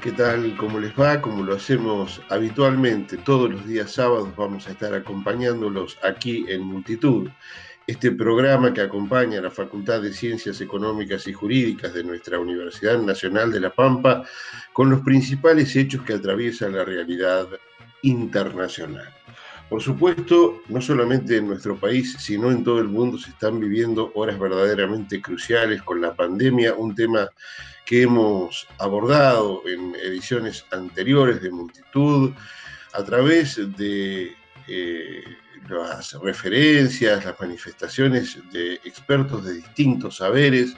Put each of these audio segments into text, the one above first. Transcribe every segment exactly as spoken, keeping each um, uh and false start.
¿Qué tal? ¿Cómo les va? Como lo hacemos habitualmente, todos los días sábados vamos a estar acompañándolos aquí en Multitud, este programa que acompaña a la Facultad de Ciencias Económicas y Jurídicas de nuestra Universidad Nacional de La Pampa con los principales hechos que atraviesan la realidad internacional. Por supuesto, no solamente en nuestro país, sino en todo el mundo se están viviendo horas verdaderamente cruciales con la pandemia, un tema que hemos abordado en ediciones anteriores de Multitud, a través de eh, las referencias, las manifestaciones de expertos de distintos saberes,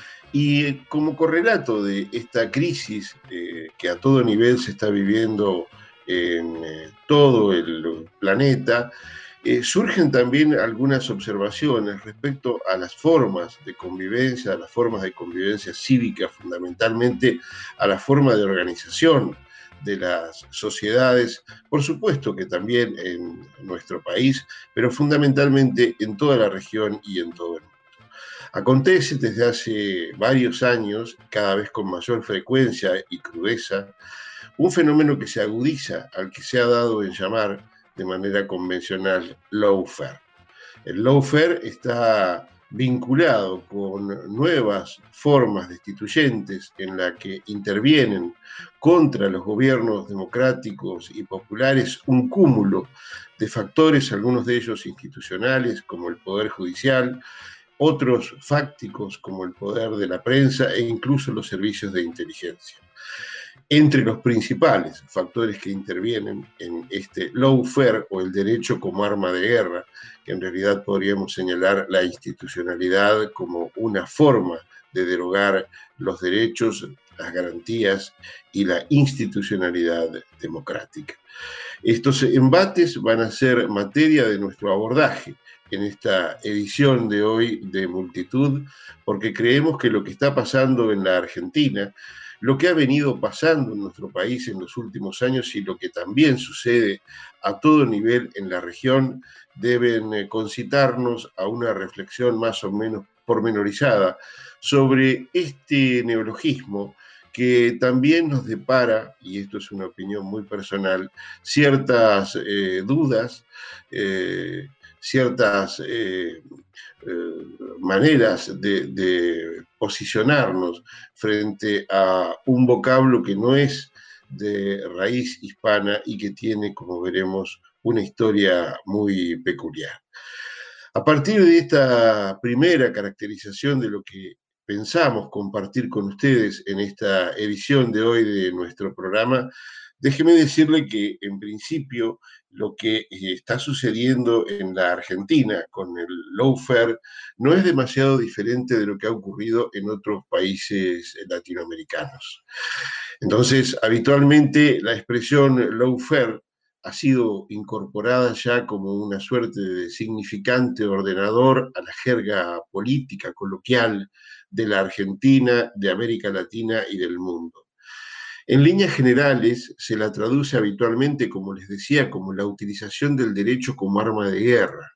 y como correlato de esta crisis eh, que a todo nivel se está viviendo en eh, todo el planeta, eh, surgen también algunas observaciones respecto a las formas de convivencia, a las formas de convivencia cívica, fundamentalmente a la forma de organización de las sociedades, por supuesto que también en nuestro país, pero fundamentalmente en toda la región y en todo el mundo. Acontece desde hace varios años, cada vez con mayor frecuencia y crudeza, un fenómeno que se agudiza al que se ha dado en llamar de manera convencional lawfare. El lawfare está vinculado con nuevas formas destituyentes en las que intervienen contra los gobiernos democráticos y populares un cúmulo de factores, algunos de ellos institucionales, como el Poder Judicial, otros fácticos como el poder de la prensa e incluso los servicios de inteligencia. Entre los principales factores que intervienen en este lawfare o el derecho como arma de guerra, que en realidad podríamos señalar la institucionalidad como una forma de derogar los derechos, las garantías y la institucionalidad democrática. Estos embates van a ser materia de nuestro abordaje en esta edición de hoy de Multitud, porque creemos que lo que está pasando en la Argentina, lo que ha venido pasando en nuestro país en los últimos años y lo que también sucede a todo nivel en la región, deben concitarnos a una reflexión más o menos pormenorizada sobre este neologismo que también nos depara, y esto es una opinión muy personal, ciertas eh, dudas, eh, ciertas eh, eh, maneras de, de posicionarnos frente a un vocablo que no es de raíz hispana y que tiene, como veremos, una historia muy peculiar. A partir de esta primera caracterización de lo que pensamos compartir con ustedes en esta edición de hoy de nuestro programa, déjeme decirle que en principio lo que está sucediendo en la Argentina con el lawfare no es demasiado diferente de lo que ha ocurrido en otros países latinoamericanos. Entonces, habitualmente la expresión lawfare ha sido incorporada ya como una suerte de significante ordenador a la jerga política coloquial de la Argentina, de América Latina y del mundo. En líneas generales, se la traduce habitualmente, como les decía, como la utilización del derecho como arma de guerra.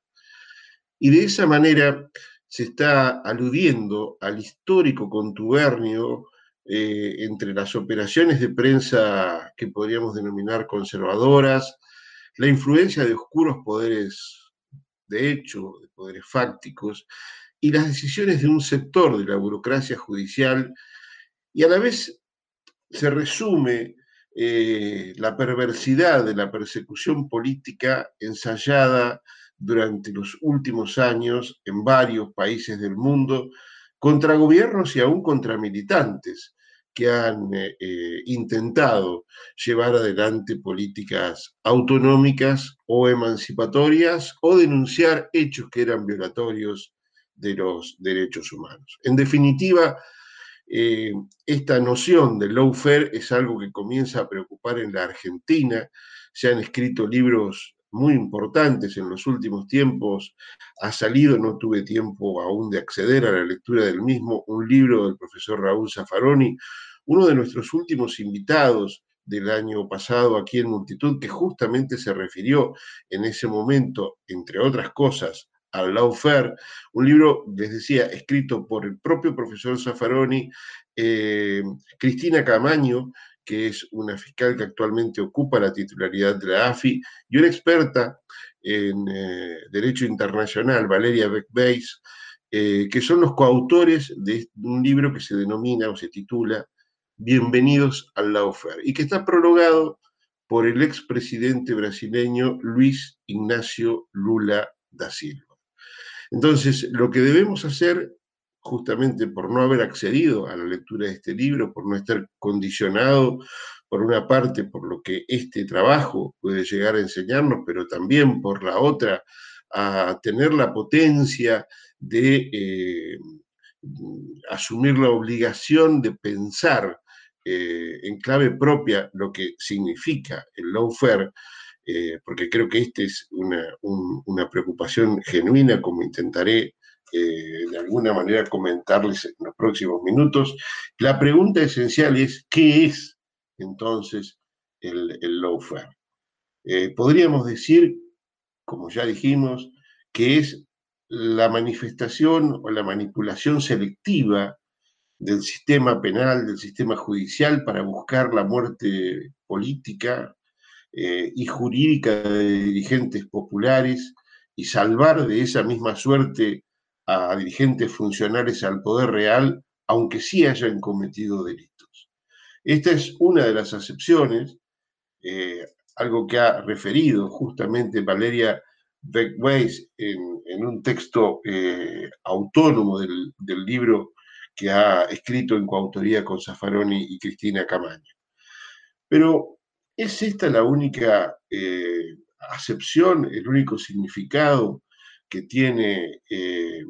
Y de esa manera se está aludiendo al histórico contubernio eh, entre las operaciones de prensa que podríamos denominar conservadoras, la influencia de oscuros poderes de hecho, de poderes fácticos, y las decisiones de un sector de la burocracia judicial, y a la vez se resume eh, la perversidad de la persecución política ensayada durante los últimos años en varios países del mundo contra gobiernos y aún contra militantes que han eh, eh, intentado llevar adelante políticas autonómicas o emancipatorias o denunciar hechos que eran violatorios de los derechos humanos. En definitiva, eh, esta noción del lawfare es algo que comienza a preocupar en la Argentina. Se han escrito libros muy importantes en los últimos tiempos. Ha salido, no tuve tiempo aún de acceder a la lectura del mismo, un libro del profesor Raúl Zaffaroni, uno de nuestros últimos invitados del año pasado aquí en Multitud, que justamente se refirió en ese momento, entre otras cosas, al lawfare, un libro, les decía, escrito por el propio profesor Zaffaroni, eh, Cristina Camaño que es una fiscal que actualmente ocupa la titularidad de la A F I, y una experta en eh, Derecho Internacional, Valeria Beck-Weiss, eh, que son los coautores de un libro que se denomina o se titula Bienvenidos al lawfare, y que está prologado por el expresidente brasileño Luis Ignacio Lula da Silva. Entonces, lo que debemos hacer, justamente por no haber accedido a la lectura de este libro, por no estar condicionado, por una parte, por lo que este trabajo puede llegar a enseñarnos, pero también por la otra, a tener la potencia de eh, asumir la obligación de pensar eh, en clave propia lo que significa el lawfare, eh, porque creo que esta es una, un, una preocupación genuina, como intentaré eh, de alguna manera comentarles en los próximos minutos. La pregunta esencial es, ¿qué es entonces el, el lawfare? Eh, podríamos decir, como ya dijimos, que es la manifestación o la manipulación selectiva del sistema penal, del sistema judicial, para buscar la muerte política eh, y jurídica de dirigentes populares y salvar de esa misma suerte a dirigentes funcionales al poder real, aunque sí hayan cometido delitos. Esta es una de las acepciones, eh, algo que ha referido justamente Valeria Beck-Weiss en, en, un texto eh, autónomo del, del libro que ha escrito en coautoría con Zaffaroni y Cristina Camaño. Pero ¿es esta la única eh, acepción, el único significado que tiene eh,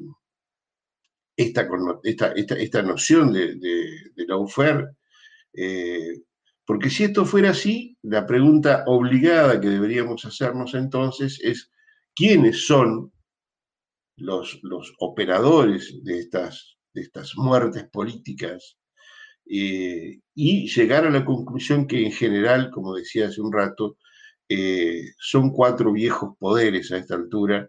esta, esta, esta, esta, noción de, de, de lawfare? Eh, porque si esto fuera así, la pregunta obligada que deberíamos hacernos entonces es ¿quiénes son los, los operadores de estas, de estas muertes políticas? Eh, y llegar a la conclusión que en general, como decía hace un rato, eh, son cuatro viejos poderes a esta altura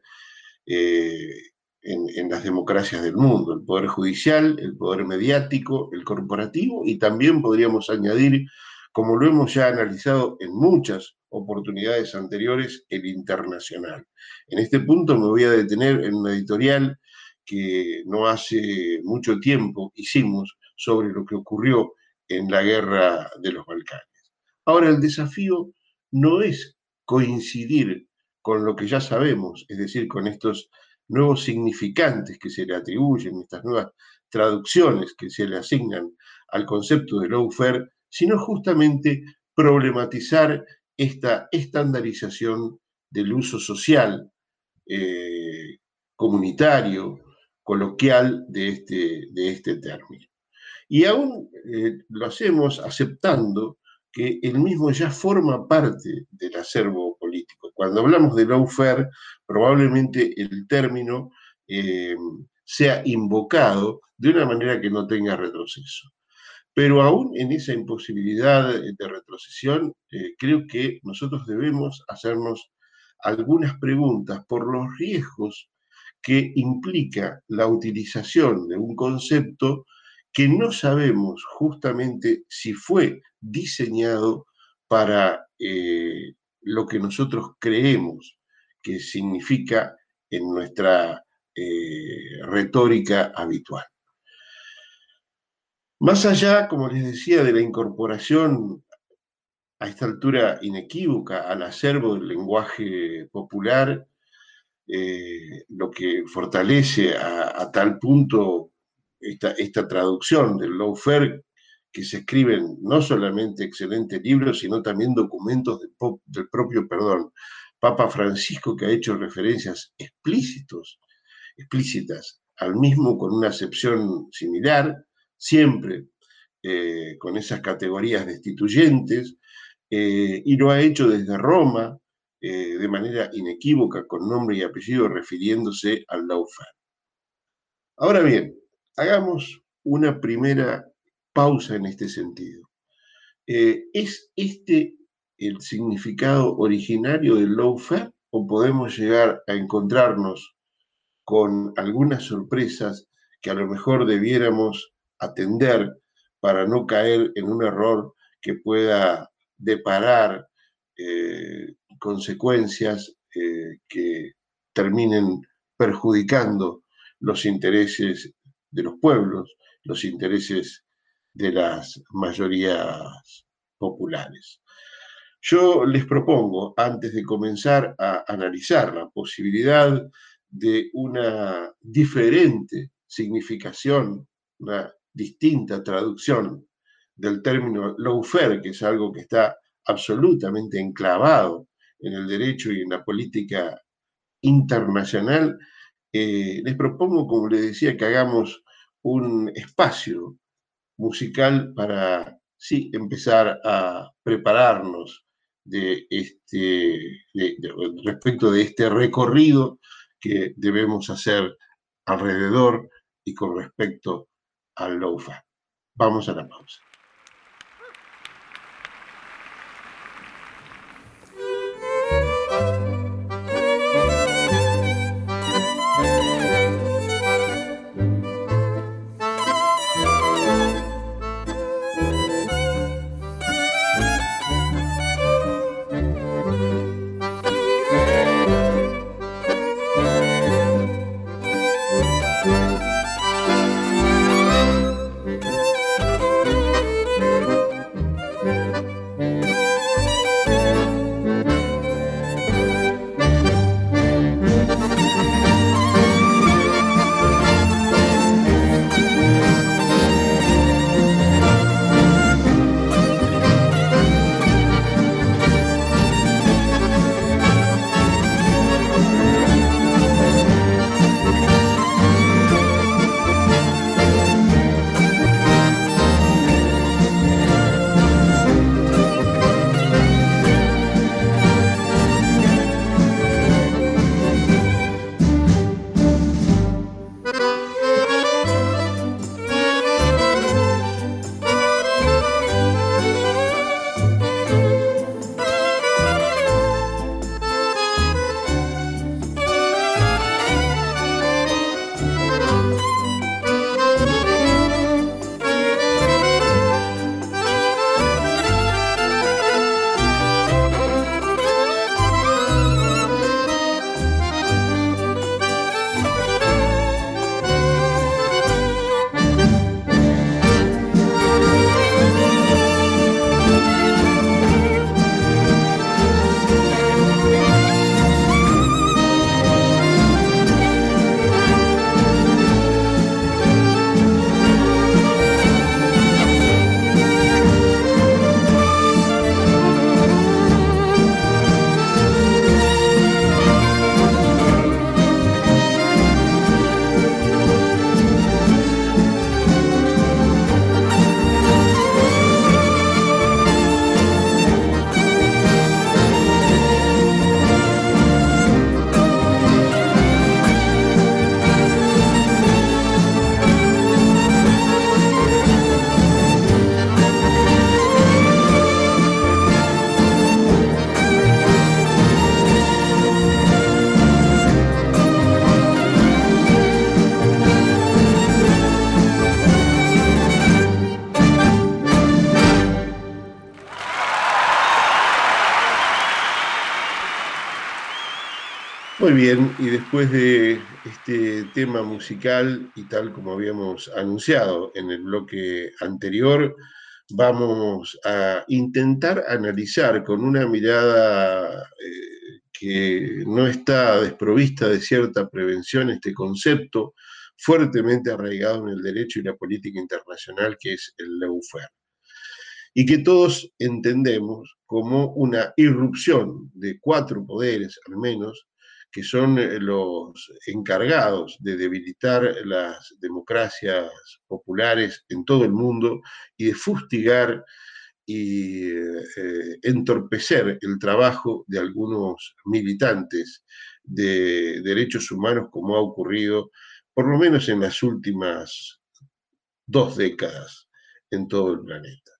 eh, en, en las democracias del mundo: el poder judicial, el poder mediático, el corporativo, y también podríamos añadir, como lo hemos ya analizado en muchas oportunidades anteriores, el internacional. En este punto me voy a detener en una editorial que no hace mucho tiempo hicimos sobre lo que ocurrió en la guerra de los Balcanes. Ahora, el desafío no es coincidir con lo que ya sabemos, es decir, con estos nuevos significantes que se le atribuyen, estas nuevas traducciones que se le asignan al concepto de lawfare, sino justamente problematizar esta estandarización del uso social, eh, comunitario, coloquial de este, de este término. Y aún eh, lo hacemos aceptando que el mismo ya forma parte del acervo político. Cuando hablamos de lawfare, probablemente el término eh, sea invocado de una manera que no tenga retroceso. Pero aún en esa imposibilidad de retrocesión, eh, creo que nosotros debemos hacernos algunas preguntas por los riesgos que implica la utilización de un concepto que no sabemos justamente si fue diseñado para eh, lo que nosotros creemos que significa en nuestra eh, retórica habitual. Más allá, como les decía, de la incorporación a esta altura inequívoca al acervo del lenguaje popular, eh, lo que fortalece a, a tal punto esta, esta traducción del lawfare, que se escriben no solamente excelentes libros, sino también documentos del, pop, del propio, perdón, Papa Francisco, que ha hecho referencias explícitos, explícitas al mismo con una acepción similar, siempre eh, con esas categorías destituyentes, eh, y lo ha hecho desde Roma, eh, de manera inequívoca, con nombre y apellido, refiriéndose al lawfare. Ahora bien, hagamos una primera pausa en este sentido. Eh, ¿Es este el significado originario del lawfare o podemos llegar a encontrarnos con algunas sorpresas que a lo mejor debiéramos atender para no caer en un error que pueda deparar eh, consecuencias eh, que terminen perjudicando los intereses de los pueblos, los intereses de las mayorías populares. Yo les propongo, antes de comenzar a analizar la posibilidad de una diferente significación, una distinta traducción del término lawfare, que es algo que está absolutamente enclavado en el derecho y en la política internacional, eh, les propongo, como les decía, que hagamos un espacio musical para, sí, empezar a prepararnos de este, de, de, respecto de este recorrido que debemos hacer alrededor y con respecto al lawfare. Vamos a la pausa. Muy bien, y después de este tema musical y tal como habíamos anunciado en el bloque anterior, vamos a intentar analizar con una mirada eh, que no está desprovista de cierta prevención este concepto fuertemente arraigado en el derecho y la política internacional, que es el lawfare, y que todos entendemos como una irrupción de cuatro poderes, al menos, que son los encargados de debilitar las democracias populares en todo el mundo y de fustigar y eh, entorpecer el trabajo de algunos militantes de derechos humanos, como ha ocurrido por lo menos en las últimas dos décadas en todo el planeta.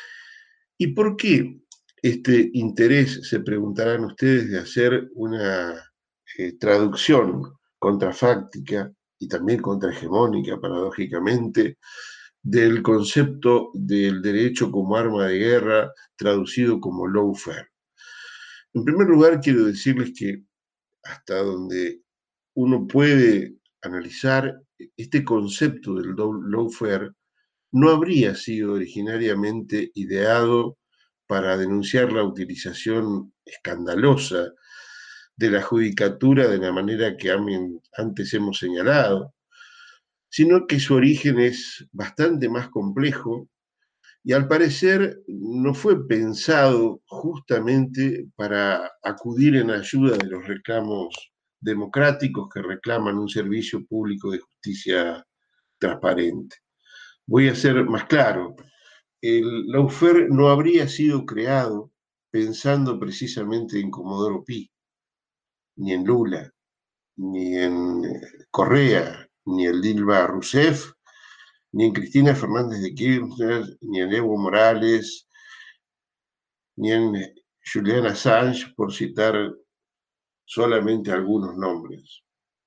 ¿Y por qué este interés, se preguntarán ustedes, de hacer una eh, traducción contrafáctica y también contrahegemónica, paradójicamente, del concepto del derecho como arma de guerra, traducido como lawfare. En primer lugar, quiero decirles que hasta donde uno puede analizar, este concepto del lawfare no habría sido originariamente ideado para denunciar la utilización escandalosa de la judicatura de la manera que antes hemos señalado, sino que su origen es bastante más complejo y al parecer no fue pensado justamente para acudir en ayuda de los reclamos democráticos que reclaman un servicio público de justicia transparente. Voy a ser más claro. El lawfare no habría sido creado pensando precisamente en Comodoro Pi, ni en Lula, ni en Correa, ni en Dilma Rousseff, ni en Cristina Fernández de Kirchner, ni en Evo Morales, ni en Julian Assange, por citar solamente algunos nombres.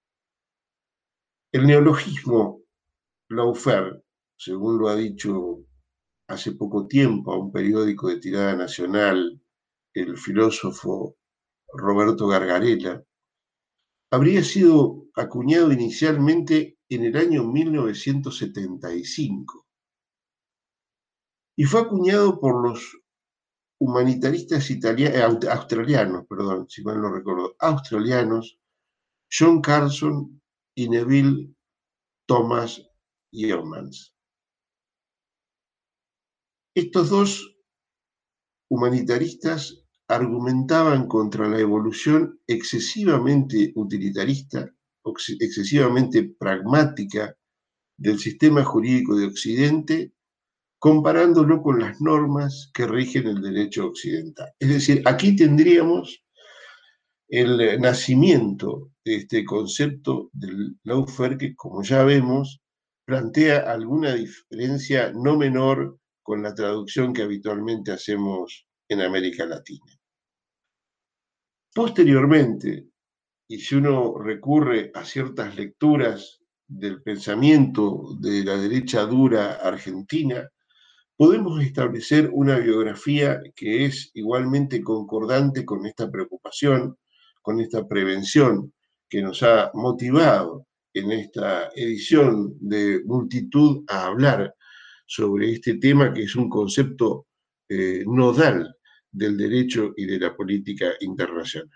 El neologismo lawfare, según lo ha dicho hace poco tiempo a un periódico de tirada nacional el filósofo Roberto Gargarella, habría sido acuñado inicialmente en el año mil novecientos setenta y cinco y fue acuñado por los humanitaristas italianos, australianos, perdón, si mal no recuerdo, australianos, John Carlson y Neville Thomas Yeomans. Estos dos humanitaristas argumentaban contra la evolución excesivamente utilitarista, excesivamente pragmática del sistema jurídico de Occidente, comparándolo con las normas que rigen el derecho occidental. Es decir, aquí tendríamos el nacimiento de este concepto del lawfare que, como ya vemos, plantea alguna diferencia no menor con la traducción que habitualmente hacemos en América Latina. Posteriormente, y si uno recurre a ciertas lecturas del pensamiento de la derecha dura argentina, podemos establecer una biografía que es igualmente concordante con esta preocupación, con esta prevención que nos ha motivado en esta edición de Multitud a hablar sobre este tema que es un concepto eh, nodal del derecho y de la política internacional.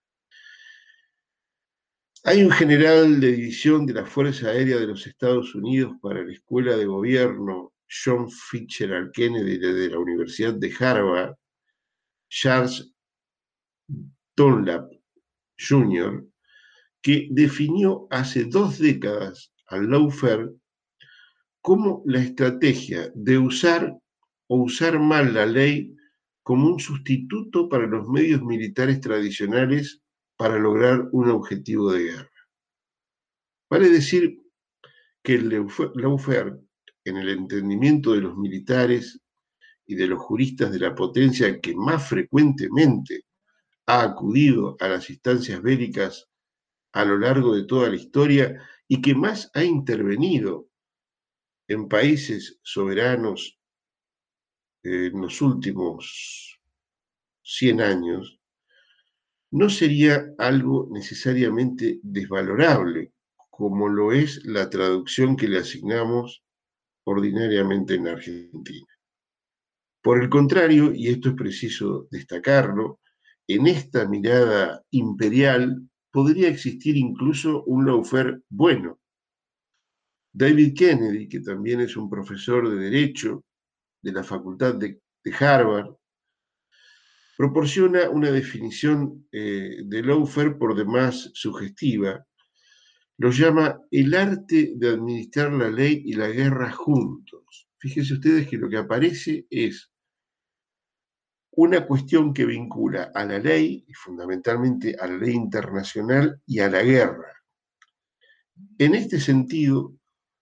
Hay un general de división de la Fuerza Aérea de los Estados Unidos para la Escuela de Gobierno, John Fitzgerald Kennedy, de la Universidad de Harvard, Charles Dunlap junior, que definió hace dos décadas al lawfare como la estrategia de usar o usar mal la ley como un sustituto para los medios militares tradicionales para lograr un objetivo de guerra. Vale decir que el lawfare, en el entendimiento de los militares y de los juristas de la potencia que más frecuentemente ha acudido a las instancias bélicas a lo largo de toda la historia y que más ha intervenido en países soberanos en los últimos cien años, no sería algo necesariamente desvalorable, como lo es la traducción que le asignamos ordinariamente en Argentina. Por el contrario, y esto es preciso destacarlo, en esta mirada imperial podría existir incluso un lawfare bueno. David Kennedy, que también es un profesor de Derecho de la Facultad de, de Harvard, proporciona una definición eh, de lawfare por demás sugestiva. Lo llama el arte de administrar la ley y la guerra juntos. Fíjense ustedes que lo que aparece es una cuestión que vincula a la ley, y fundamentalmente a la ley internacional y a la guerra. En este sentido,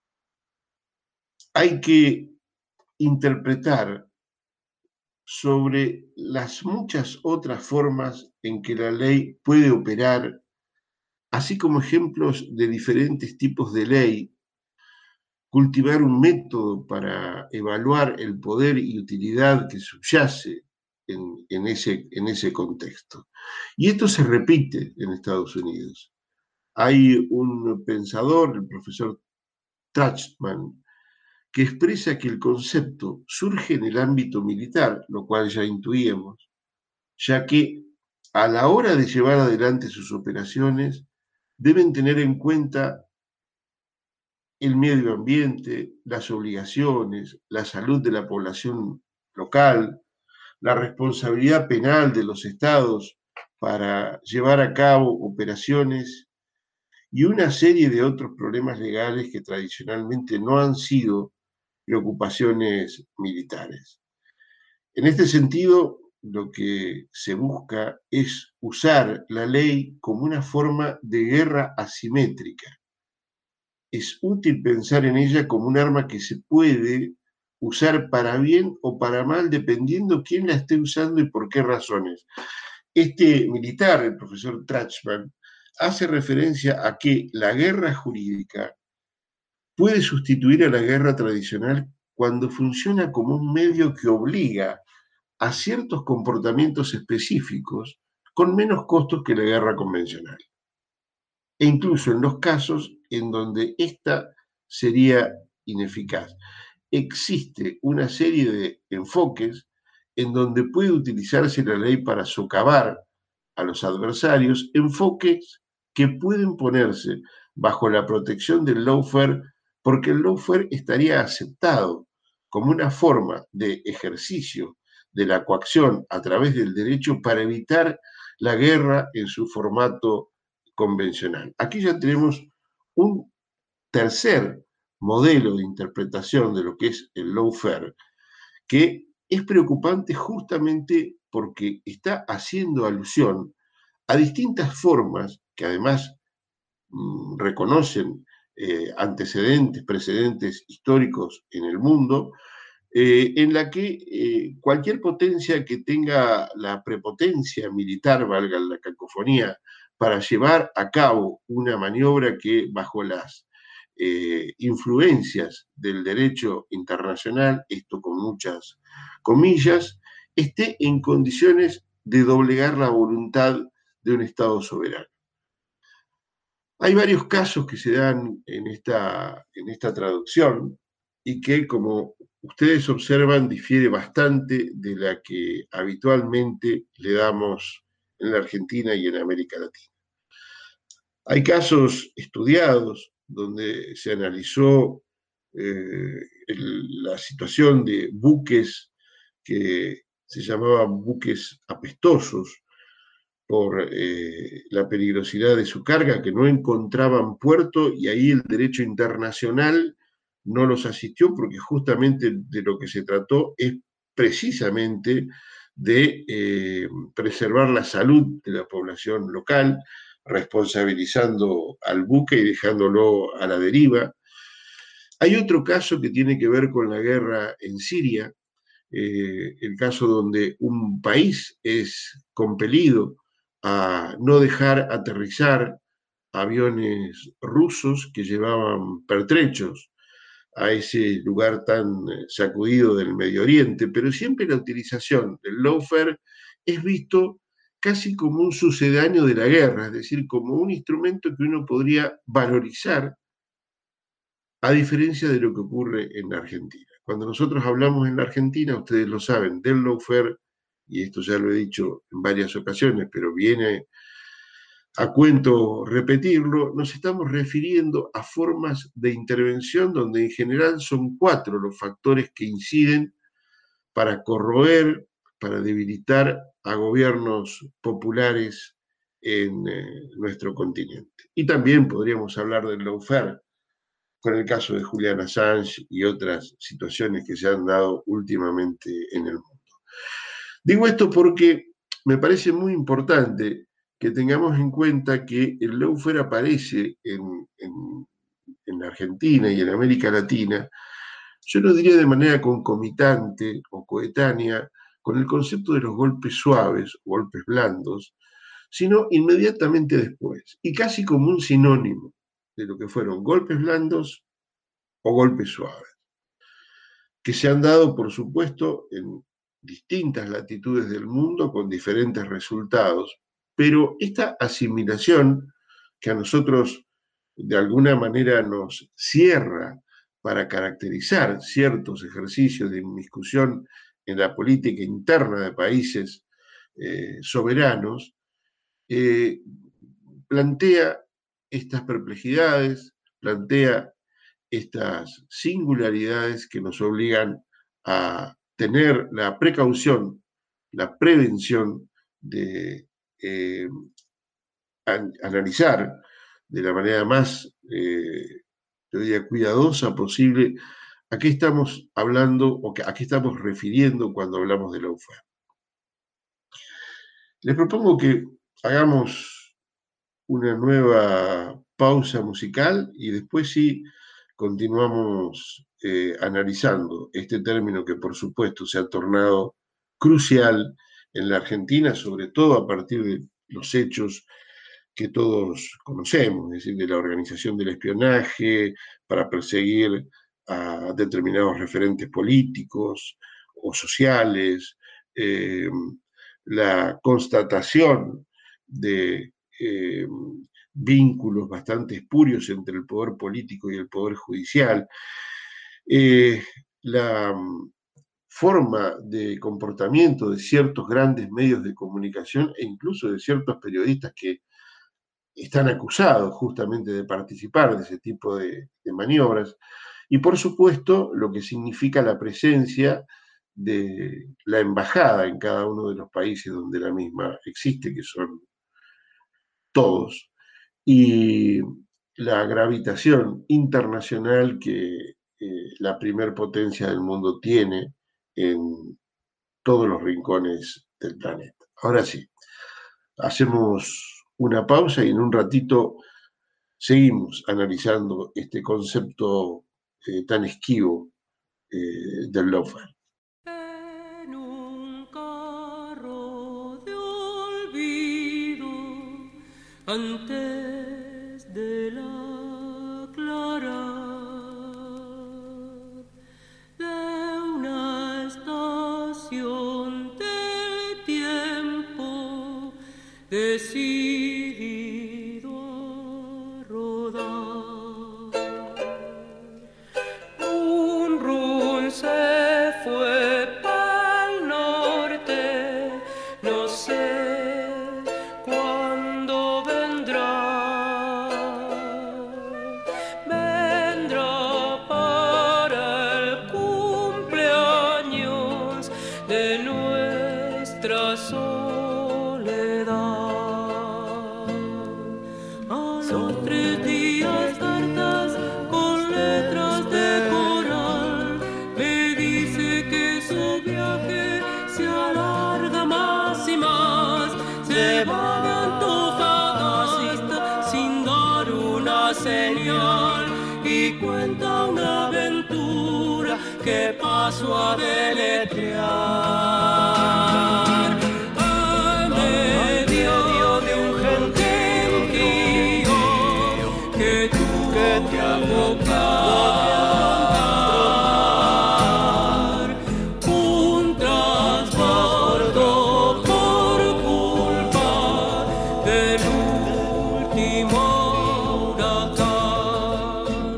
hay que interpretar sobre las muchas otras formas en que la ley puede operar, así como ejemplos de diferentes tipos de ley cultivar un método para evaluar el poder y utilidad que subyace en, en, ese, en ese contexto. Y esto se repite en Estados Unidos. Hay un pensador, el profesor Trachman, que expresa que el concepto surge en el ámbito militar, lo cual ya intuíamos, ya que a la hora de llevar adelante sus operaciones deben tener en cuenta el medio ambiente, las obligaciones, la salud de la población local, la responsabilidad penal de los estados para llevar a cabo operaciones y una serie de otros problemas legales que tradicionalmente no han sido preocupaciones militares. En este sentido, lo que se busca es usar la ley como una forma de guerra asimétrica. Es útil pensar en ella como un arma que se puede usar para bien o para mal, dependiendo quién la esté usando y por qué razones. Este militar, el profesor Trachman, hace referencia a que la guerra jurídica puede sustituir a la guerra tradicional cuando funciona como un medio que obliga a ciertos comportamientos específicos con menos costos que la guerra convencional. E incluso en los casos en donde esta sería ineficaz. Existe una serie de enfoques en donde puede utilizarse la ley para socavar a los adversarios, enfoques que pueden ponerse bajo la protección del lawfare, porque el lawfare estaría aceptado como una forma de ejercicio de la coacción a través del derecho para evitar la guerra en su formato convencional. Aquí ya tenemos un tercer modelo de interpretación de lo que es el lawfare, que es preocupante justamente porque está haciendo alusión a distintas formas que además mmm, reconocen eh, antecedentes, precedentes históricos en el mundo, eh, en la que eh, cualquier potencia que tenga la prepotencia militar, valga la cacofonía, para llevar a cabo una maniobra que bajo las eh, influencias del derecho internacional, esto con muchas comillas, esté en condiciones de doblegar la voluntad de un Estado soberano. Hay varios casos que se dan en esta, en esta traducción y que, como ustedes observan, difiere bastante de la que habitualmente le damos en la Argentina y en América Latina. Hay casos estudiados donde se analizó eh, el, la situación de buques que se llamaban buques apestosos por eh, la peligrosidad de su carga, que no encontraban puerto, y ahí el derecho internacional no los asistió porque justamente de lo que se trató es precisamente de eh, preservar la salud de la población local, responsabilizando al buque y dejándolo a la deriva. Hay otro caso que tiene que ver con la guerra en Siria, eh, el caso donde un país es compelido a no dejar aterrizar aviones rusos que llevaban pertrechos a ese lugar tan sacudido del Medio Oriente, pero siempre la utilización del lawfare es visto casi como un sucedáneo de la guerra, es decir, como un instrumento que uno podría valorizar, a diferencia de lo que ocurre en la Argentina. Cuando nosotros hablamos en la Argentina, ustedes lo saben, del lawfare, y esto ya lo he dicho en varias ocasiones, pero viene a cuento repetirlo, nos estamos refiriendo a formas de intervención donde en general son cuatro los factores que inciden para corroer, para debilitar a gobiernos populares en eh, nuestro continente. Y también podríamos hablar del lawfare, con el caso de Julian Assange y otras situaciones que se han dado últimamente en el mundo. Digo esto porque me parece muy importante que tengamos en cuenta que el lawfare aparece en, en, en Argentina y en América Latina, yo no diría de manera concomitante o coetánea con el concepto de los golpes suaves, golpes blandos, sino inmediatamente después, y casi como un sinónimo de lo que fueron golpes blandos o golpes suaves, que se han dado, por supuesto, en distintas latitudes del mundo con diferentes resultados, pero esta asimilación que a nosotros de alguna manera nos cierra para caracterizar ciertos ejercicios de inmiscusión en la política interna de países eh, soberanos, eh, plantea estas perplejidades, plantea estas singularidades que nos obligan a tener la precaución, la prevención de eh, an- analizar de la manera más, eh, yo diría, cuidadosa posible a qué estamos hablando o a qué estamos refiriendo cuando hablamos de lawfare. Les propongo que hagamos una nueva pausa musical y después sí continuamos eh, analizando este término que por supuesto se ha tornado crucial en la Argentina, sobre todo a partir de los hechos que todos conocemos, es decir, de la organización del espionaje para perseguir a determinados referentes políticos o sociales, eh, la constatación de eh, vínculos bastante espurios entre el poder político y el poder judicial, eh, la forma de comportamiento de ciertos grandes medios de comunicación e incluso de ciertos periodistas que están acusados justamente de participar de ese tipo de, de maniobras, y por supuesto lo que significa la presencia de la embajada en cada uno de los países donde la misma existe, que son todos, y la gravitación internacional que eh, la primer potencia del mundo tiene en todos los rincones del planeta. Ahora sí, hacemos una pausa y en un ratito seguimos analizando este concepto eh, tan esquivo eh, del lawfare. En un carro de olvido, antes de la claridad de una estación del tiempo, decidido a rodar, un run se fue pa'l norte, no sé cuándo vendrá, vendrá para el cumpleaños de nuestra soledad. A los tres días cartas con letras de coral, me dice que su viaje se alarga más y más, se va de Antofagasta sin dar una señal y cuenta una aventura que paso a deletrear. En medio de un gentío que tuvo que abocar un transbordo por culpa del último huracán.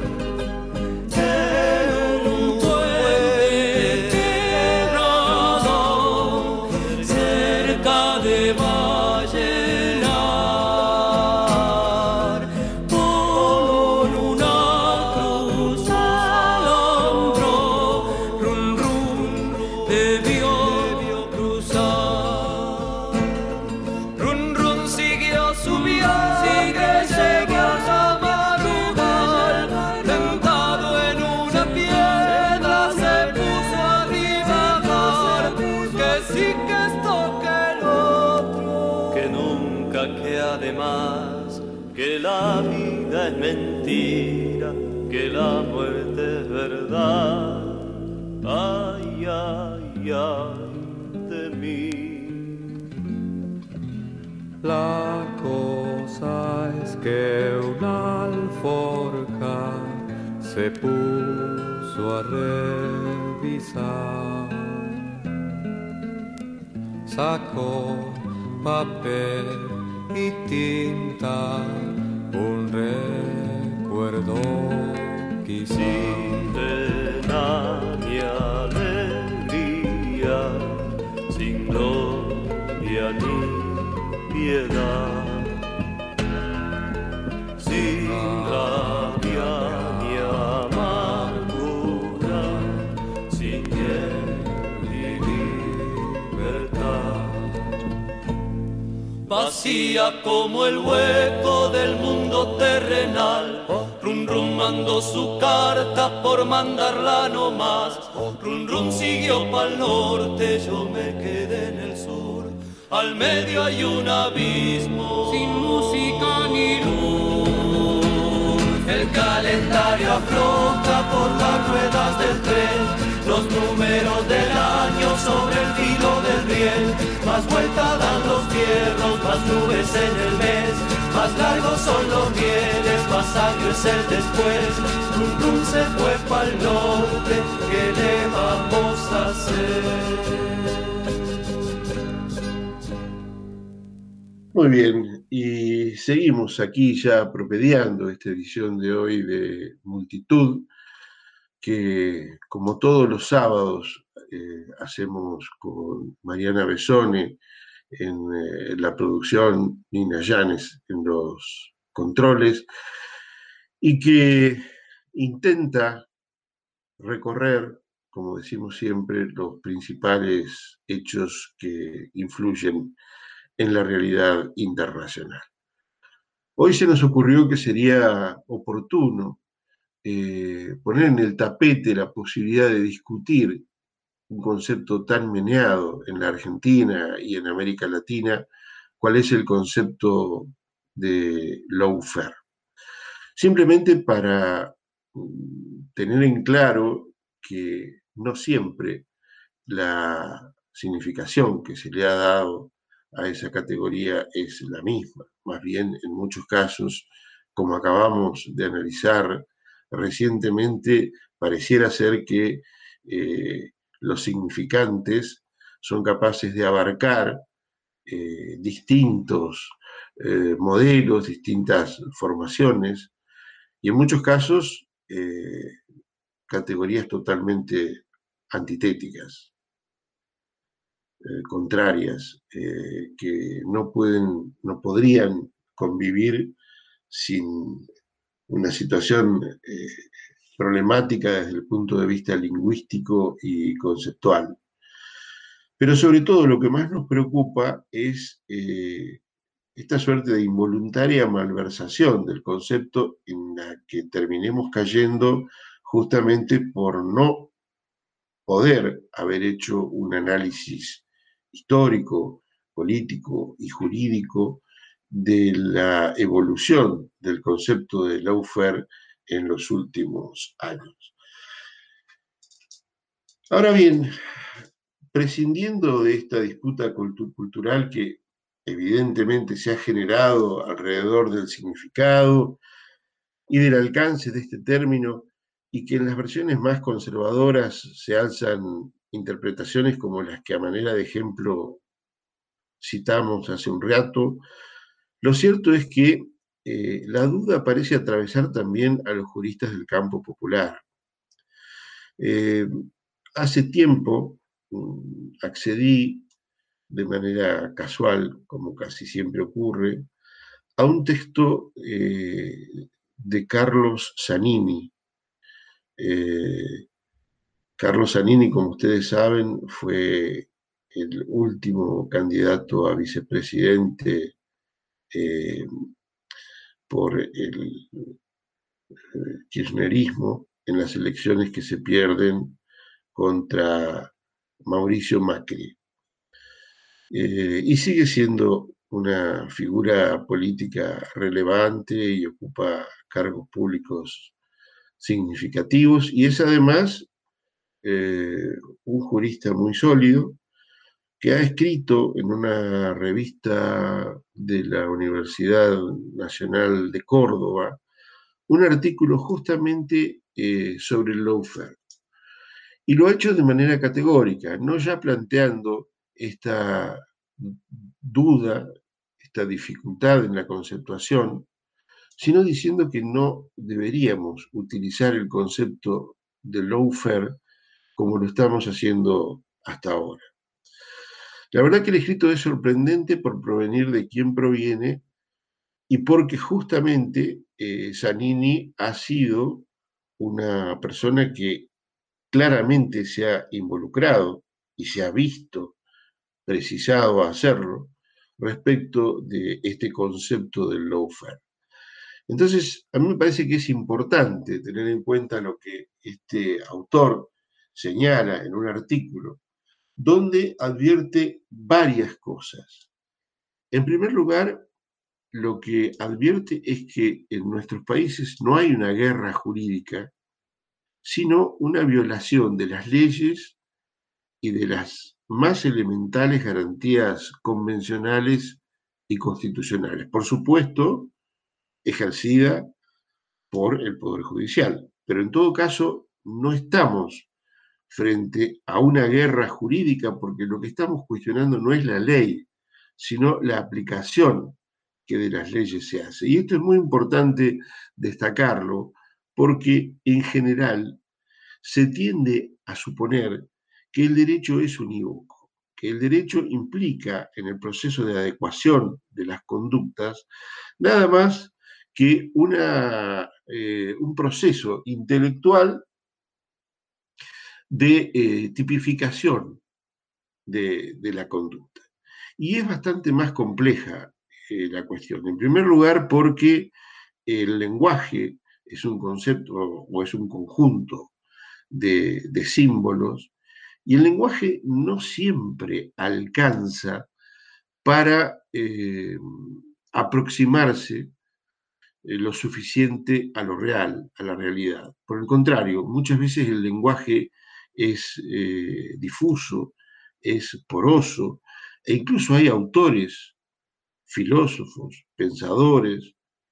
En un puente quebrado cerca de Vallenar, con una cruz al hombro, rum rum debió cruzar. Run Run siguió su viaje, llegó a madrugar, sentado en una piedra se puso a divagar, que sí que esto que el otro, que nunca, que además, que la vida es mentira, que la muerte es verdad. Ay, ay, ay de mí. La cosa es que una alforja se puso a revisar, sacó papel y tinta, un recuerdo quizá. Sin pena ni alegría, sin gloria ni piedad, sin rabia ni amargura, sin hiel ni libertad. Vacía como el hueco del mundo terrenal, Rum Rum mandó su carta por mandarla no más. Rum Rum siguió pa'l norte, yo me quedé en el sur. Al medio hay un abismo sin música ni luz. El calendario afloja por las ruedas del tren, los números del año sobre el filo del riel. Más vuelta dan los fierros, más nubes en el mes, más largos son los rieles, más sangre es el después. Rum Rum se fue pa'l norte, ¿qué le vamos a hacer? Muy bien, y seguimos aquí ya propediando esta edición de hoy de Multitud, que como todos los sábados eh, hacemos con Mariana Besone en eh, la producción, Nina Llanes en los controles, y que intenta recorrer, como decimos siempre, los principales hechos que influyen en la realidad internacional. Hoy se nos ocurrió que sería oportuno eh, poner en el tapete la posibilidad de discutir un concepto tan meneado en la Argentina y en América Latina, cuál es el concepto de lawfare. Simplemente para tener en claro que no siempre la significación que se le ha dado a esa categoría es la misma. Más bien, en muchos casos, como acabamos de analizar recientemente, pareciera ser que eh, los significantes son capaces de abarcar eh, distintos eh, modelos, distintas formaciones, y en muchos casos eh, categorías totalmente antitéticas. Eh, contrarias, eh, que no pueden, no podrían convivir sin una situación eh, problemática desde el punto de vista lingüístico y conceptual. Pero sobre todo lo que más nos preocupa es eh, esta suerte de involuntaria malversación del concepto en la que terminemos cayendo justamente por no poder haber hecho un análisis histórico, político y jurídico de la evolución del concepto de lawfare en los últimos años. Ahora bien, prescindiendo de esta disputa cultural que evidentemente se ha generado alrededor del significado y del alcance de este término, y que en las versiones más conservadoras se alzan interpretaciones como las que a manera de ejemplo citamos hace un rato, lo cierto es que eh, la duda parece atravesar también a los juristas del campo popular. Eh, hace tiempo um, accedí de manera casual, como casi siempre ocurre, a un texto eh, de Carlos Zanini. Eh, Carlos Zanini, como ustedes saben, fue el último candidato a vicepresidente eh, por el kirchnerismo en las elecciones que se pierden contra Mauricio Macri. Eh, y sigue siendo una figura política relevante y ocupa cargos públicos significativos, y es además eh, un jurista muy sólido que ha escrito en una revista de la Universidad Nacional de Córdoba un artículo justamente eh, sobre el lawfare. Y lo ha hecho de manera categórica, no ya planteando esta duda, esta dificultad en la conceptuación, sino diciendo que no deberíamos utilizar el concepto de lawfare como lo estamos haciendo hasta ahora. La verdad que el escrito es sorprendente por provenir de quién proviene y porque justamente eh, Zanini ha sido una persona que claramente se ha involucrado y se ha visto precisado a hacerlo respecto de este concepto del lawfare. Entonces, a mí me parece que es importante tener en cuenta lo que este autor señala en un artículo, donde advierte varias cosas. En primer lugar, lo que advierte es que en nuestros países no hay una guerra jurídica, sino una violación de las leyes y de las más elementales garantías convencionales y constitucionales. Por supuesto, ejercida por el Poder Judicial. Pero en todo caso, no estamos frente a una guerra jurídica porque lo que estamos cuestionando no es la ley, sino la aplicación que de las leyes se hace. Y esto es muy importante destacarlo porque en general se tiende a suponer que el derecho es unívoco, que el derecho implica en el proceso de adecuación de las conductas nada más que una, eh, un proceso intelectual de eh, tipificación de, de, la conducta. Y es bastante más compleja eh, la cuestión. En primer lugar, porque el lenguaje es un concepto o es un conjunto de, de símbolos, y el lenguaje no siempre alcanza para eh, aproximarse lo suficiente a lo real, a la realidad. Por el contrario, muchas veces el lenguaje es eh, difuso, es poroso, e incluso hay autores, filósofos, pensadores,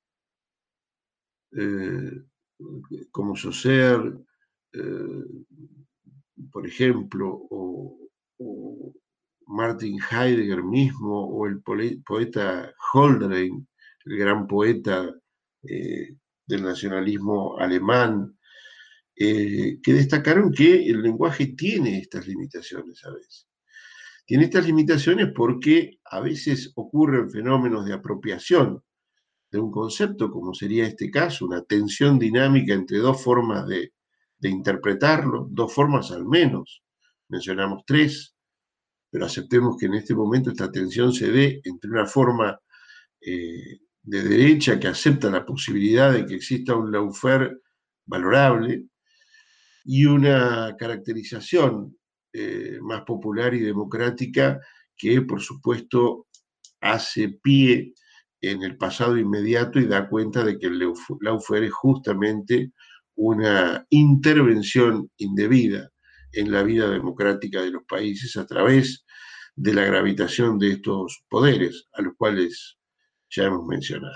eh, como Saussure, eh, por ejemplo, o, o Martin Heidegger mismo, o el poeta Hölderlin, el gran poeta eh, del nacionalismo alemán, eh, que destacaron que el lenguaje tiene estas limitaciones a veces. Tiene estas limitaciones porque a veces ocurren fenómenos de apropiación de un concepto, como sería este caso, una tensión dinámica entre dos formas de, de interpretarlo, dos formas al menos. Mencionamos tres, pero aceptemos que en este momento esta tensión se dé entre una forma eh, de derecha que acepta la posibilidad de que exista un lawfare valorable y una caracterización eh, más popular y democrática que, por supuesto, hace pie en el pasado inmediato y da cuenta de que el lawfare es justamente una intervención indebida en la vida democrática de los países a través de la gravitación de estos poderes, a los cuales ya hemos mencionado.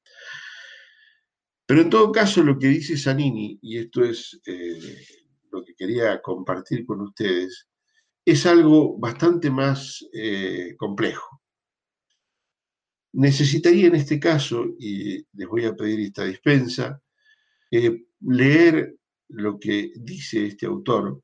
Pero en todo caso, lo que dice Zanini, y esto es eh, lo que quería compartir con ustedes, es algo bastante más eh, complejo. Necesitaría en este caso, y les voy a pedir esta dispensa, eh, leer lo que dice este autor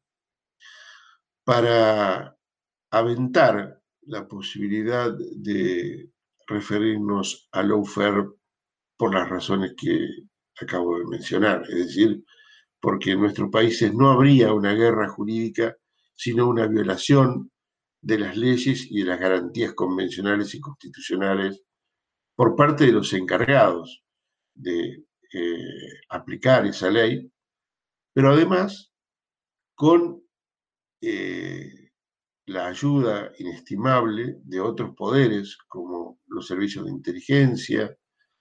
para aventar la posibilidad de referirnos a lawfare por las razones que acabo de mencionar, es decir, porque en nuestros países no habría una guerra jurídica, sino una violación de las leyes y de las garantías convencionales y constitucionales por parte de los encargados de eh, aplicar esa ley, pero además con eh, la ayuda inestimable de otros poderes como los servicios de inteligencia,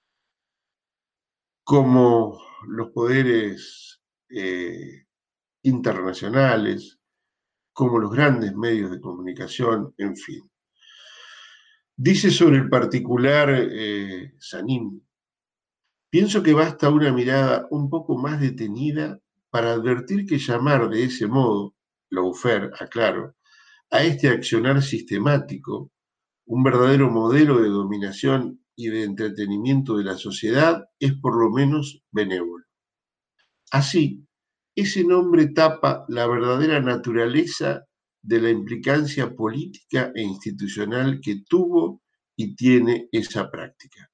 como los poderes eh, internacionales, como los grandes medios de comunicación, en fin. Dice sobre el particular eh, Zanini Pienso que basta una mirada un poco más detenida para advertir que llamar de ese modo, lawfare, aclaro, a este accionar sistemático, un verdadero modelo de dominación y de entretenimiento de la sociedad, es por lo menos benévolo. Así, ese nombre tapa la verdadera naturaleza de la implicancia política e institucional que tuvo y tiene esa práctica.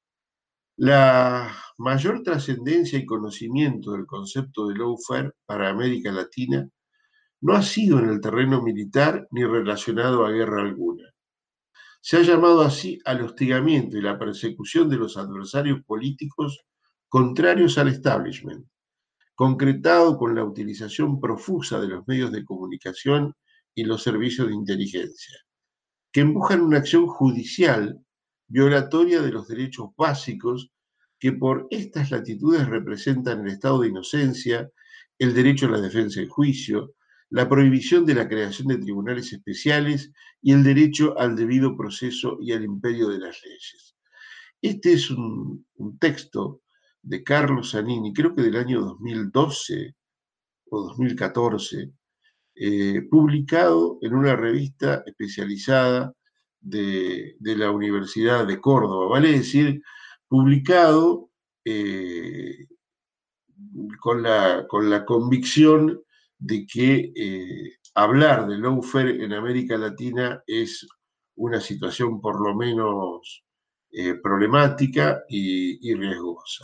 La mayor trascendencia y conocimiento del concepto de lawfare para América Latina no ha sido en el terreno militar ni relacionado a guerra alguna. Se ha llamado así al hostigamiento y la persecución de los adversarios políticos contrarios al establishment, concretado con la utilización profusa de los medios de comunicación y los servicios de inteligencia, que empujan una acción judicial violatoria de los derechos básicos que por estas latitudes representan el estado de inocencia, el derecho a la defensa en juicio, la prohibición de la creación de tribunales especiales y el derecho al debido proceso y al imperio de las leyes. Este es un, un texto de Carlos Zanini, creo que del año dos mil doce o dos mil catorce, eh, publicado en una revista especializada de, de la Universidad de Córdoba, vale decir, publicado eh, con, la, con la convicción de que eh, hablar de lawfare en América Latina es una situación por lo menos eh, problemática y, y riesgosa.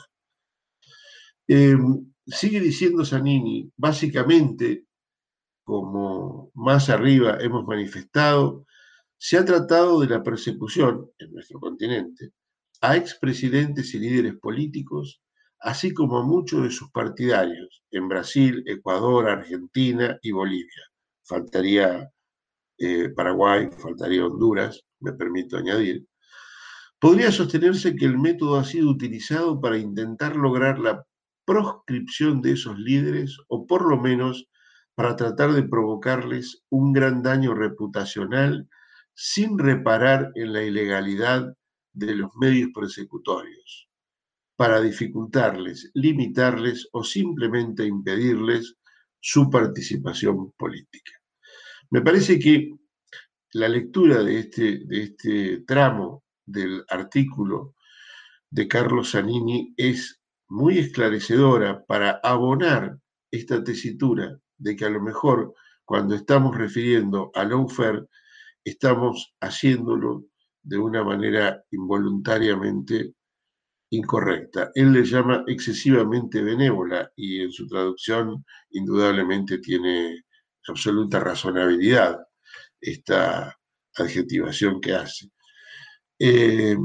Eh, sigue diciendo Zanini, básicamente, como más arriba hemos manifestado, se ha tratado de la persecución en nuestro continente a expresidentes y líderes políticos, así como a muchos de sus partidarios en Brasil, Ecuador, Argentina y Bolivia. Faltaría eh, Paraguay, faltaría Honduras, me permito añadir. Podría sostenerse que el método ha sido utilizado para intentar lograr la proscripción de esos líderes o por lo menos para tratar de provocarles un gran daño reputacional sin reparar en la ilegalidad de los medios persecutorios, para dificultarles, limitarles o simplemente impedirles su participación política. Me parece que la lectura de este, de este tramo del artículo de Carlos Zanini es muy esclarecedora para abonar esta tesitura de que a lo mejor cuando estamos refiriendo a lawfare estamos haciéndolo de una manera involuntariamente incorrecta. Él le llama excesivamente benévola y en su traducción indudablemente tiene absoluta razonabilidad esta adjetivación que hace. Eh,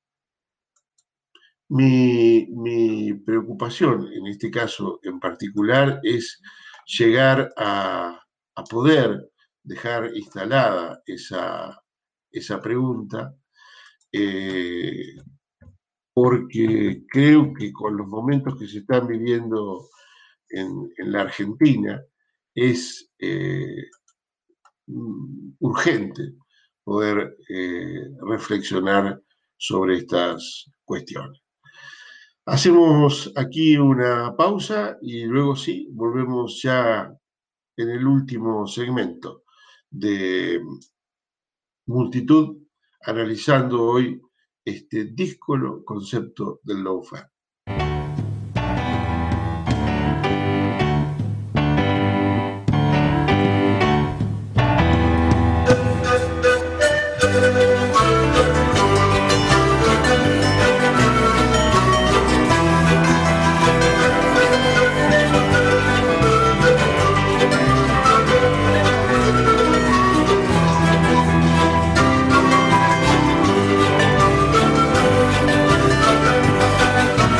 mi, mi preocupación en este caso en particular es llegar a, a poder dejar instalada esa, esa pregunta, eh, porque creo que con los momentos que se están viviendo en, en la Argentina es eh, urgente poder eh, reflexionar sobre estas cuestiones. Hacemos aquí una pausa y luego sí, volvemos ya en el último segmento de Multitud, analizando hoy este díscolo concepto del lawfare. Thank you.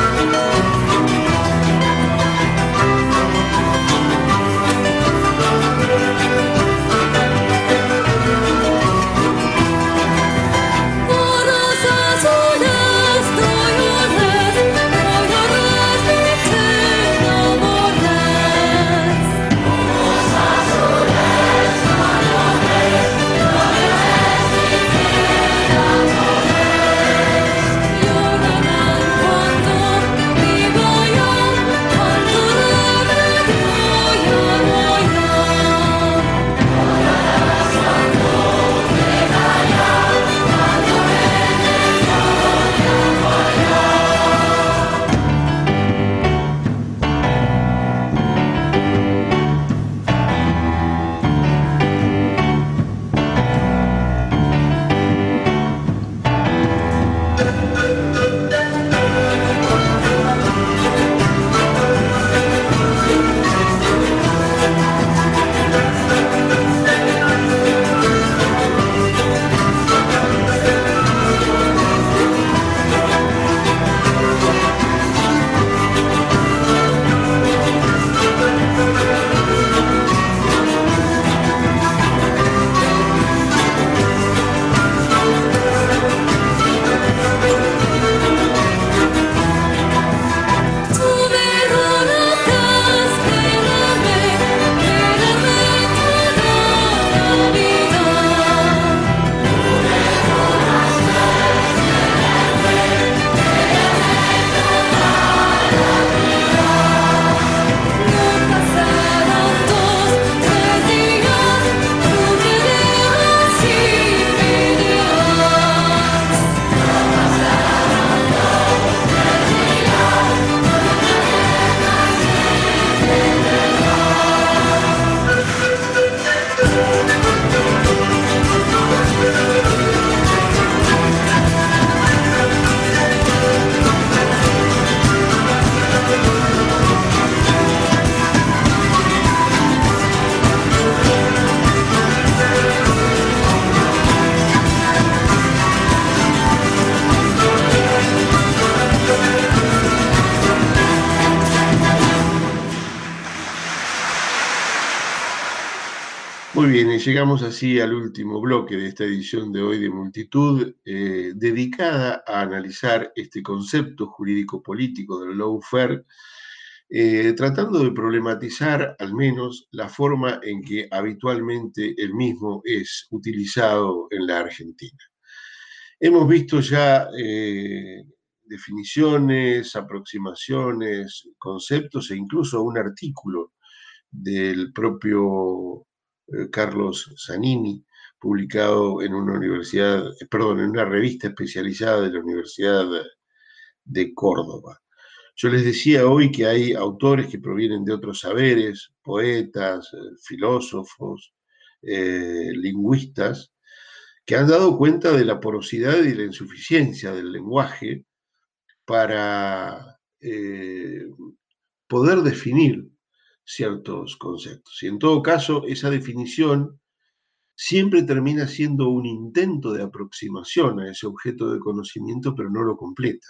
Muy bien, y llegamos así al último bloque de esta edición de hoy de Multitud, eh, dedicada a analizar este concepto jurídico-político del lawfare, eh, tratando de problematizar al menos la forma en que habitualmente el mismo es utilizado en la Argentina. Hemos visto ya eh, definiciones, aproximaciones, conceptos e incluso un artículo del propio eh, Carlos Zanini, publicado en una universidad, eh, perdón, en una revista especializada de la Universidad de Córdoba. Yo les decía hoy que hay autores que provienen de otros saberes, poetas, eh, filósofos, eh, lingüistas, que han dado cuenta de la porosidad y la insuficiencia del lenguaje para eh, poder definir ciertos conceptos. Y en todo caso, esa definición siempre termina siendo un intento de aproximación a ese objeto de conocimiento, pero no lo completa.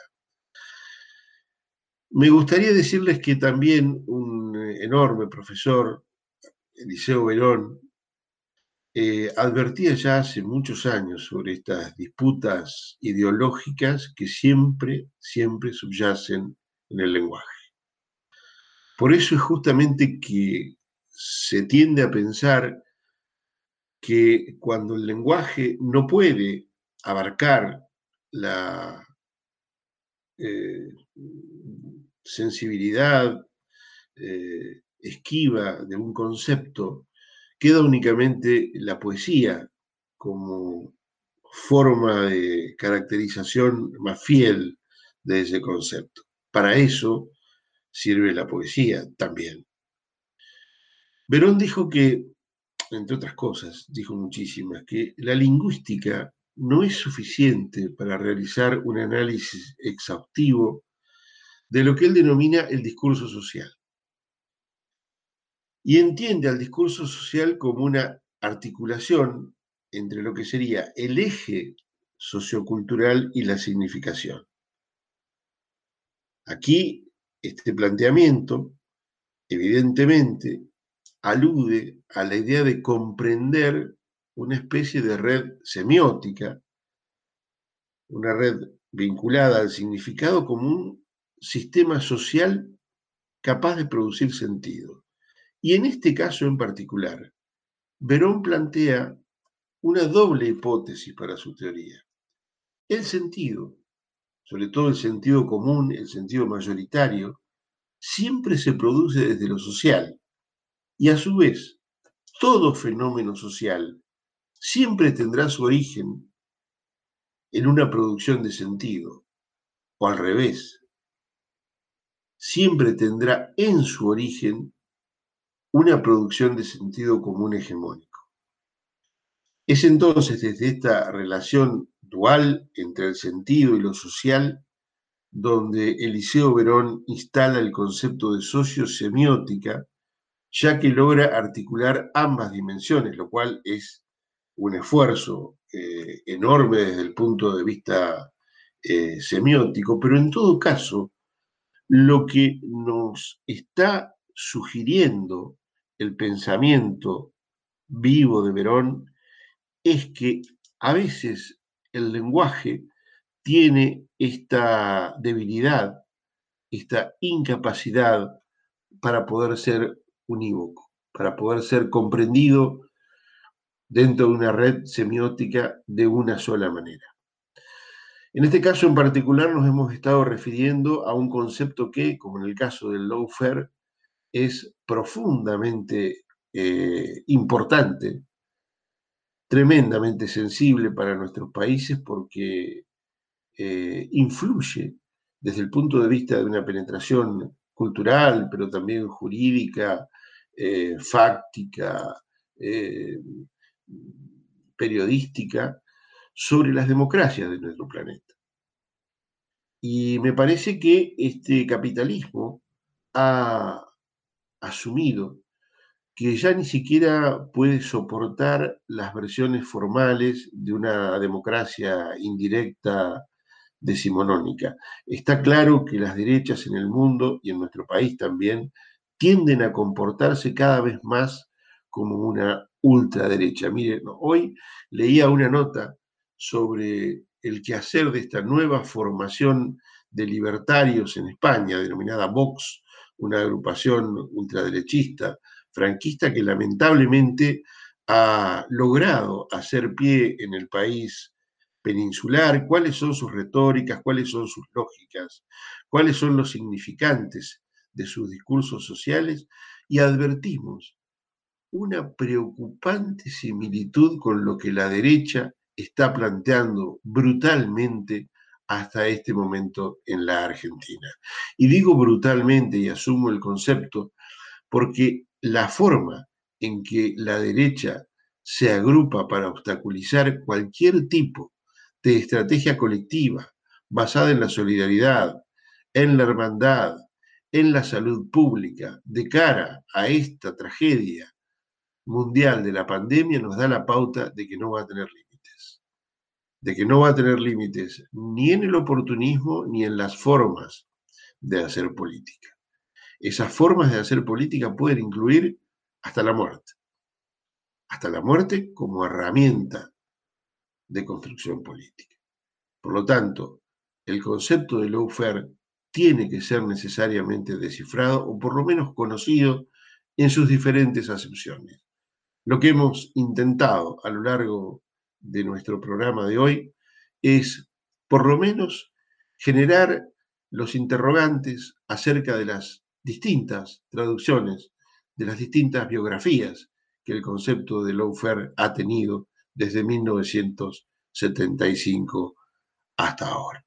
Me gustaría decirles que también un enorme profesor, Eliseo Verón, eh, advertía ya hace muchos años sobre estas disputas ideológicas que siempre, siempre subyacen en el lenguaje. Por eso es justamente que se tiende a pensar que cuando el lenguaje no puede abarcar la eh, sensibilidad eh, esquiva de un concepto, queda únicamente la poesía como forma de caracterización más fiel de ese concepto. Para eso sirve la poesía también. Verón dijo que, entre otras cosas, dijo muchísimas, que la lingüística no es suficiente para realizar un análisis exhaustivo de lo que él denomina el discurso social. Y entiende al discurso social como una articulación entre lo que sería el eje sociocultural y la significación. Aquí, este planteamiento, evidentemente, alude a la idea de comprender una especie de red semiótica, una red vinculada al significado como un sistema social capaz de producir sentido. Y en este caso en particular, Verón plantea una doble hipótesis para su teoría. El sentido, sobre todo el sentido común, el sentido mayoritario, siempre se produce desde lo social. Y a su vez, todo fenómeno social siempre tendrá su origen en una producción de sentido, o al revés, siempre tendrá en su origen una producción de sentido común hegemónico. Es entonces desde esta relación dual entre el sentido y lo social donde Eliseo Verón instala el concepto de sociosemiótica, ya que logra articular ambas dimensiones, lo cual es un esfuerzo eh, enorme desde el punto de vista eh, semiótico, pero en todo caso, lo que nos está sugiriendo el pensamiento vivo de Verón es que a veces el lenguaje tiene esta debilidad, esta incapacidad para poder ser unívoco, para poder ser comprendido dentro de una red semiótica de una sola manera. En este caso en particular nos hemos estado refiriendo a un concepto que, como en el caso del lawfare, es profundamente eh, importante, tremendamente sensible para nuestros países porque eh, influye desde el punto de vista de una penetración cultural, pero también jurídica, eh, fáctica, eh, periodística, sobre las democracias de nuestro planeta. Y me parece que este capitalismo ha asumido que ya ni siquiera puede soportar las versiones formales de una democracia indirecta decimonónica. Está claro que las derechas en el mundo y en nuestro país también tienden a comportarse cada vez más como una ultraderecha. Miren, hoy leía una nota sobre el quehacer de esta nueva formación de libertarios en España, denominada Vox, una agrupación ultraderechista, franquista, que lamentablemente ha logrado hacer pie en el país peninsular. ¿Cuáles son sus retóricas? ¿Cuáles son sus lógicas? ¿Cuáles son los significantes de sus discursos sociales? Y advertimos una preocupante similitud con lo que la derecha está planteando brutalmente hasta este momento en la Argentina. Y digo brutalmente y asumo el concepto porque la forma en que la derecha se agrupa para obstaculizar cualquier tipo de estrategia colectiva basada en la solidaridad, en la hermandad, en la salud pública, de cara a esta tragedia mundial de la pandemia, nos da la pauta de que no va a tener límites. De que no va a tener límites ni en el oportunismo ni en las formas de hacer política. Esas formas de hacer política pueden incluir hasta la muerte. Hasta la muerte como herramienta de construcción política. Por lo tanto, el concepto de lawfare tiene que ser necesariamente descifrado o por lo menos conocido en sus diferentes acepciones. Lo que hemos intentado a lo largo de nuestro programa de hoy es, por lo menos, generar los interrogantes acerca de las distintas traducciones, de las distintas biografías que el concepto de lawfare ha tenido desde mil novecientos setenta y cinco hasta ahora.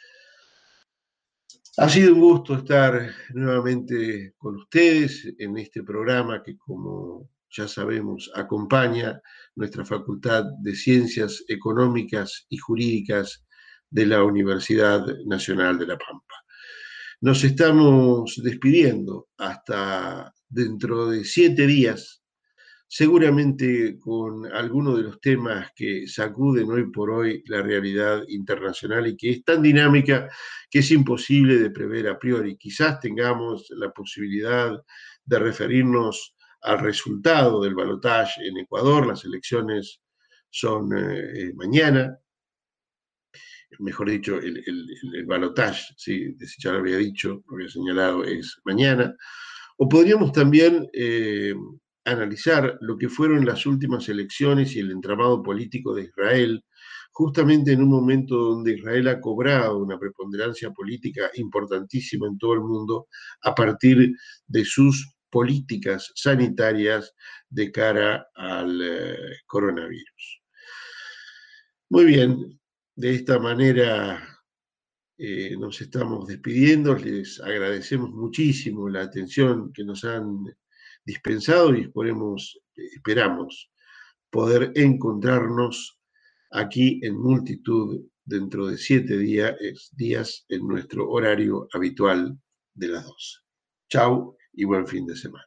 Ha sido un gusto estar nuevamente con ustedes en este programa que, como ya sabemos, acompaña nuestra Facultad de Ciencias Económicas y Jurídicas de la Universidad Nacional de La Pampa. Nos estamos despidiendo hasta dentro de siete días, seguramente con algunos de los temas que sacuden hoy por hoy la realidad internacional y que es tan dinámica que es imposible de prever a priori. Quizás tengamos la posibilidad de referirnos al resultado del balotaje en Ecuador. Las elecciones son eh, mañana, mejor dicho, el, el, el balotaje, ¿sí? Ya lo había dicho, lo había señalado, es mañana. O podríamos también eh, analizar lo que fueron las últimas elecciones y el entramado político de Israel, justamente en un momento donde Israel ha cobrado una preponderancia política importantísima en todo el mundo a partir de sus políticas sanitarias de cara al eh, coronavirus. Muy bien, de esta manera eh, nos estamos despidiendo. Les agradecemos muchísimo la atención que nos han dispensado y esperemos, esperamos poder encontrarnos aquí en Multitud dentro de siete días, días en nuestro horario habitual de las doce. Chau y buen fin de semana.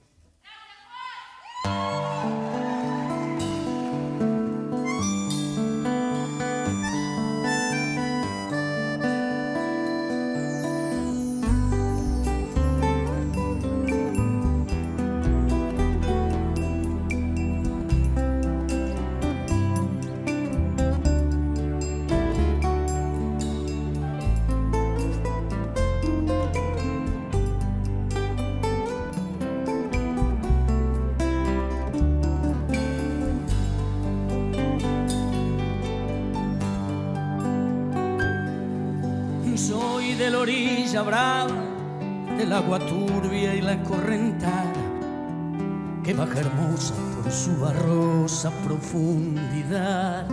Brava del agua turbia y la correntada que baja hermosa por su barrosa profundidad.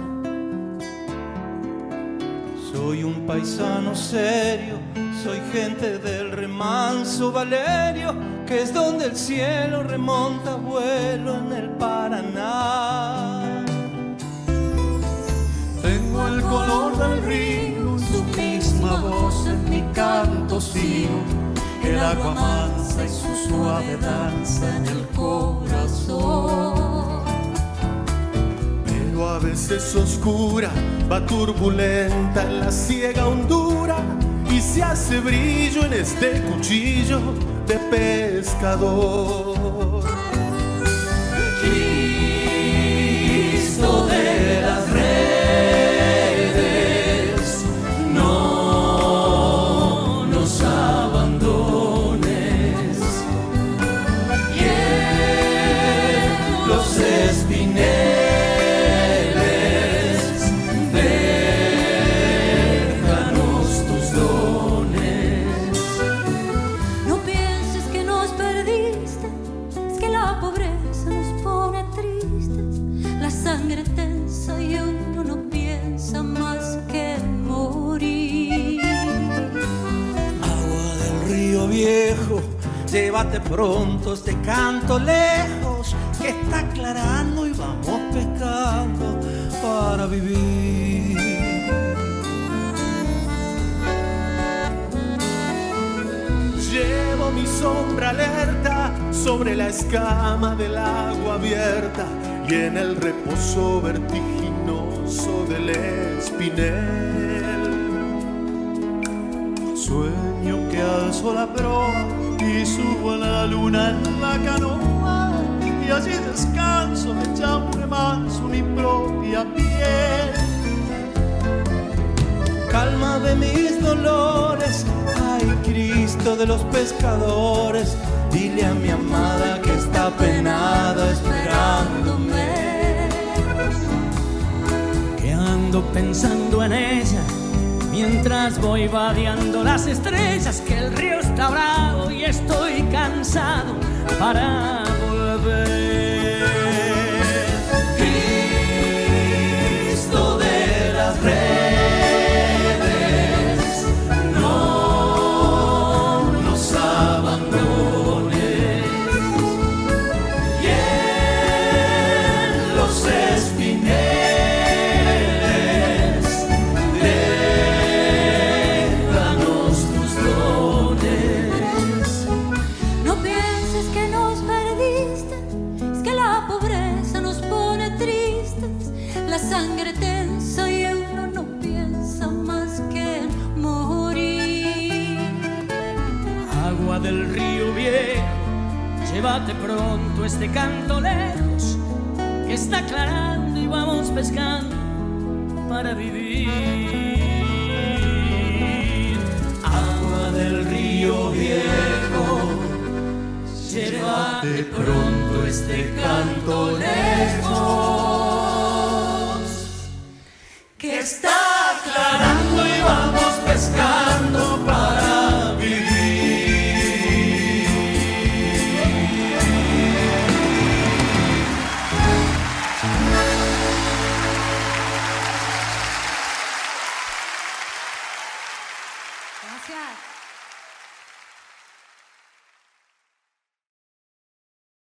Soy un paisano serio, soy gente del remanso Valerio, que es donde el cielo remonta vuelo en el Paraná. Tengo el color del río, su misma voz en mi canto sigo, el agua mansa y su suave danza en el corazón. Pero a veces oscura, va turbulenta en la ciega hondura y se hace brillo en este cuchillo de pescador. Y llévate pronto este canto lejos que está aclarando y vamos pescando para vivir. Llevo mi sombra alerta sobre la escama del agua abierta y en el reposo vertiginoso del espinel. Sueño que alzo la proa y subo a la luna en la canoa y allí descanso hecha un remanso mi propia piel. Calma de mis dolores, ay Cristo de los pescadores, dile a mi amada que está penada esperándome. Que ando pensando en ella mientras voy vadeando las estrellas, que el río está bravo y estoy cansado para volver. Cristo de las redes, no nos abandones, y en los espineles déjanos tus dones. No pienses que nos perdiste, es que la pobreza nos pone tristes, la sangre tensa y uno no piensa más que en morir. Agua del río viejo, llévate pronto este canto lejos, que está aclarando y vamos pescando para vivir. Agua del río viejo, llévate pronto este canto lejos, que está aclarando y vamos pescando para vivir. Gracias.